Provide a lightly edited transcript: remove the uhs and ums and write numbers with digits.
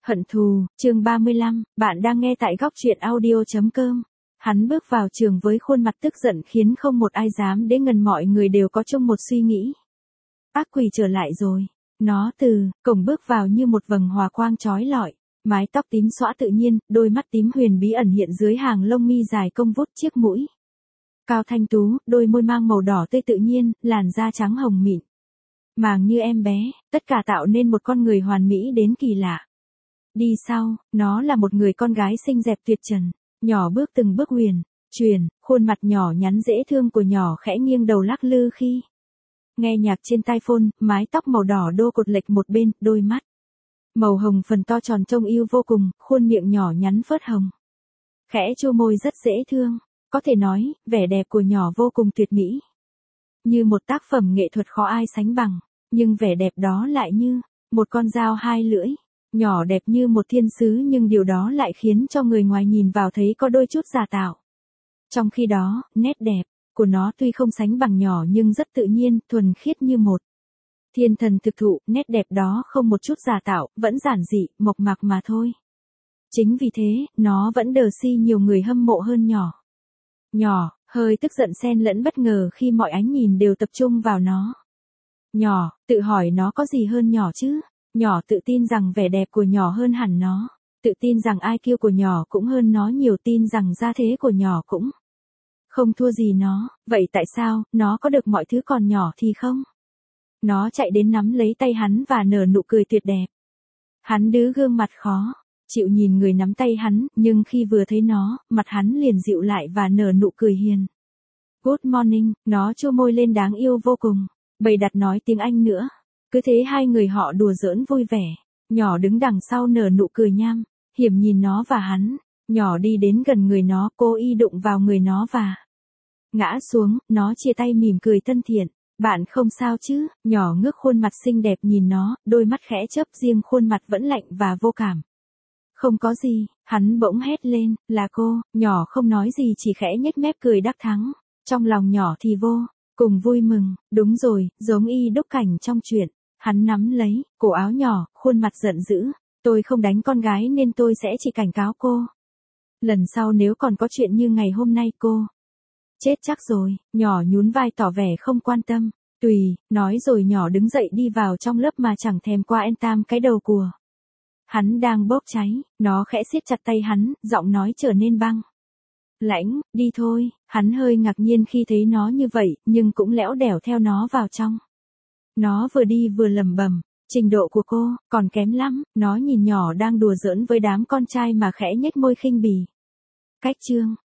Hận thù, chương 35, bạn đang nghe tại góc truyện audio.com. Hắn bước vào trường với khuôn mặt tức giận khiến không một ai dám đến gần, mọi người đều có chung một suy nghĩ. Ác quỷ trở lại rồi. Nó từ cổng bước vào như một vầng hòa quang chói lọi, mái tóc tím xõa tự nhiên, đôi mắt tím huyền bí ẩn hiện dưới hàng lông mi dài cong vút, chiếc mũi cao thanh tú, đôi môi mang màu đỏ tươi tự nhiên, làn da trắng hồng mịn, màng như em bé, tất cả tạo nên một con người hoàn mỹ đến kỳ lạ. Đi sau, nó là một người con gái xinh đẹp tuyệt trần, nhỏ bước từng bước chuyển, khuôn mặt nhỏ nhắn dễ thương của nhỏ khẽ nghiêng đầu lắc lư khi nghe nhạc trên tai phone, mái tóc màu đỏ đô cột lệch một bên, đôi mắt màu hồng phần to tròn trông yêu vô cùng, khuôn miệng nhỏ nhắn phớt hồng, khẽ chu môi rất dễ thương, có thể nói, vẻ đẹp của nhỏ vô cùng tuyệt mỹ. Như một tác phẩm nghệ thuật khó ai sánh bằng, nhưng vẻ đẹp đó lại như một con dao hai lưỡi. Nhỏ đẹp như một thiên sứ nhưng điều đó lại khiến cho người ngoài nhìn vào thấy có đôi chút giả tạo. Trong khi đó, nét đẹp của nó tuy không sánh bằng nhỏ nhưng rất tự nhiên, thuần khiết như một thiên thần thực thụ, nét đẹp đó không một chút giả tạo, vẫn giản dị, mộc mạc mà thôi. Chính vì thế, nó vẫn đờ si nhiều người hâm mộ hơn nhỏ. Nhỏ, hơi tức giận xen lẫn bất ngờ khi mọi ánh nhìn đều tập trung vào nó. Nhỏ, tự hỏi nó có gì hơn nhỏ chứ? Nhỏ tự tin rằng vẻ đẹp của nhỏ hơn hẳn nó, tự tin rằng IQ của nhỏ cũng hơn nó nhiều, tin rằng gia thế của nhỏ cũng không thua gì nó, vậy tại sao, nó có được mọi thứ còn nhỏ thì không? Nó chạy đến nắm lấy tay hắn và nở nụ cười tuyệt đẹp. Hắn đứ gương mặt khó chịu nhìn người nắm tay hắn, nhưng khi vừa thấy nó, mặt hắn liền dịu lại và nở nụ cười hiền. Good morning, nó chua môi lên đáng yêu vô cùng, bày đặt nói tiếng Anh nữa. Cứ thế hai người họ đùa giỡn vui vẻ, nhỏ đứng đằng sau nở nụ cười nham, hiểm nhìn nó và hắn, nhỏ đi đến gần người nó, cố ý đụng vào người nó và ngã xuống, nó chia tay mỉm cười thân thiện, bạn không sao chứ, nhỏ ngước khuôn mặt xinh đẹp nhìn nó, đôi mắt khẽ chớp, riêng khuôn mặt vẫn lạnh và vô cảm. Không có gì, hắn bỗng hét lên, là cô, nhỏ không nói gì chỉ khẽ nhếch mép cười đắc thắng, trong lòng nhỏ thì vô cùng vui mừng, đúng rồi, giống y đúc cảnh trong truyện. Hắn nắm lấy cổ áo nhỏ, khuôn mặt giận dữ, tôi không đánh con gái nên tôi sẽ chỉ cảnh cáo cô. Lần sau nếu còn có chuyện như ngày hôm nay cô chết chắc rồi, nhỏ nhún vai tỏ vẻ không quan tâm, tùy, nói rồi nhỏ đứng dậy đi vào trong lớp mà chẳng thèm qua en tam cái đầu của hắn đang bốc cháy, nó khẽ siết chặt tay hắn, giọng nói trở nên băng lãnh, đi thôi, hắn hơi ngạc nhiên khi thấy nó như vậy, nhưng cũng lẽo đẻo theo nó vào trong. Nó vừa đi vừa lẩm bẩm, trình độ của cô còn kém lắm, nó nhìn nhỏ đang đùa giỡn với đám con trai mà khẽ nhếch môi khinh bỉ. Cách chương